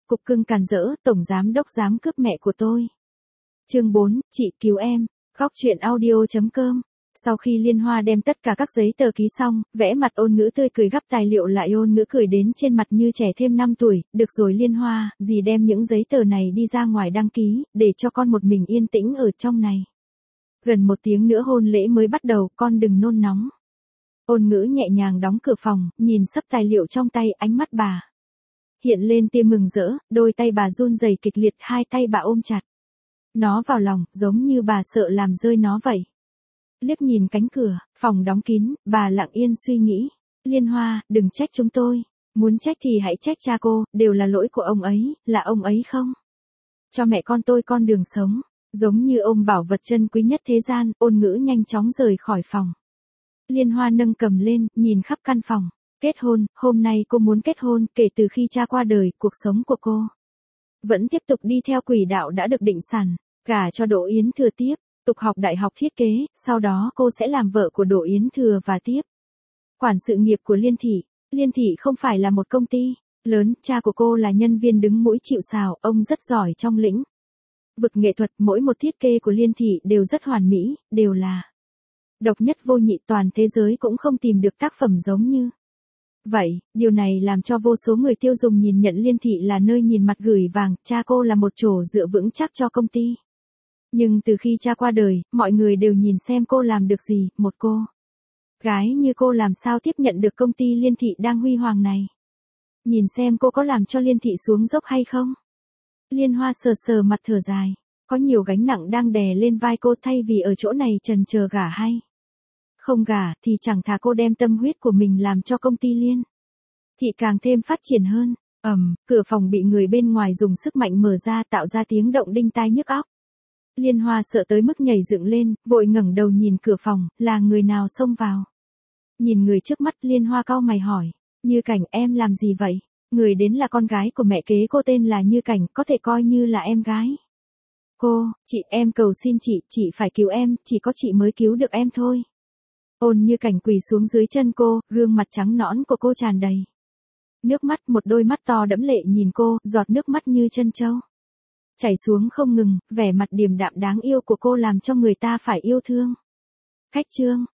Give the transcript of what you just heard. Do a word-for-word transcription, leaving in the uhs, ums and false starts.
cục cưng càn rỡ, tổng giám đốc dám cướp mẹ của tôi. Chương bốn, chị cứu em. Góc truyện audio chấm com. Sau khi Liên Hoa đem tất cả các giấy tờ ký xong, vẽ mặt Ôn Ngữ tươi cười gắp tài liệu lại. Ôn Ngữ cười đến trên mặt như trẻ thêm năm tuổi, được rồi Liên Hoa, dì đem những giấy tờ này đi ra ngoài đăng ký, để cho con một mình yên tĩnh ở trong này. Gần một tiếng nữa hôn lễ mới bắt đầu, con đừng nôn nóng. Ôn Ngữ nhẹ nhàng đóng cửa phòng, nhìn sấp tài liệu trong tay, ánh mắt bà hiện lên tia mừng rỡ, đôi tay bà run rẩy kịch liệt, hai tay bà ôm chặt nó vào lòng, giống như bà sợ làm rơi nó vậy. Liếc nhìn cánh cửa, phòng đóng kín, bà lặng yên suy nghĩ. Liên Hoa, đừng trách chúng tôi. Muốn trách thì hãy trách cha cô, đều là lỗi của ông ấy, là ông ấy không cho mẹ con tôi con đường sống. Giống như ôm bảo vật chân quý nhất thế gian, Ôn Ngữ nhanh chóng rời khỏi phòng. Liên Hoa nâng cầm lên, nhìn khắp căn phòng. Kết hôn, hôm nay cô muốn kết hôn, kể từ khi cha qua đời, cuộc sống của cô vẫn tiếp tục đi theo quỹ đạo đã được định sẵn, gả cho Đỗ Yến Thừa tiếp, tục học đại học thiết kế, sau đó cô sẽ làm vợ của Đỗ Yến Thừa và tiếp quản sự nghiệp của Liên Thị. Liên Thị không phải là một công ty lớn, cha của cô là nhân viên đứng mũi chịu sào, ông rất giỏi trong lĩnh vực nghệ thuật, mỗi một thiết kế của Liên Thị đều rất hoàn mỹ, đều là độc nhất vô nhị, toàn thế giới cũng không tìm được tác phẩm giống như vậy. Điều này làm cho vô số người tiêu dùng nhìn nhận Liên Thị là nơi nhìn mặt gửi vàng, cha cô là một chỗ dựa vững chắc cho công ty. Nhưng từ khi cha qua đời, mọi người đều nhìn xem cô làm được gì, một cô gái như cô làm sao tiếp nhận được công ty Liên Thị đang huy hoàng này. Nhìn xem cô có làm cho Liên Thị xuống dốc hay không. Liên Hoa sờ sờ mặt thở dài, có nhiều gánh nặng đang đè lên vai cô, thay vì ở chỗ này trần chờ gả hay không gả, thì chẳng thà cô đem tâm huyết của mình làm cho công ty Liên Thị càng thêm phát triển hơn. Ầm, cửa phòng bị người bên ngoài dùng sức mạnh mở ra, tạo ra tiếng động đinh tai nhức óc. Liên Hoa sợ tới mức nhảy dựng lên, vội ngẩng đầu nhìn cửa phòng, là người nào xông vào. Nhìn người trước mắt, Liên Hoa cau mày hỏi, Như Cảnh, em làm gì vậy? Người đến là con gái của mẹ kế cô, tên là Như Cảnh, có thể coi như là em gái cô. Chị, em cầu xin chị, chị phải cứu em, chỉ có chị mới cứu được em thôi. Ôn Như Cảnh quỳ xuống dưới chân cô, gương mặt trắng nõn của cô tràn đầy nước mắt, một đôi mắt to đẫm lệ nhìn cô, giọt nước mắt như chân trâu chảy xuống không ngừng, vẻ mặt điềm đạm đáng yêu của cô làm cho người ta phải yêu thương. Khách trương,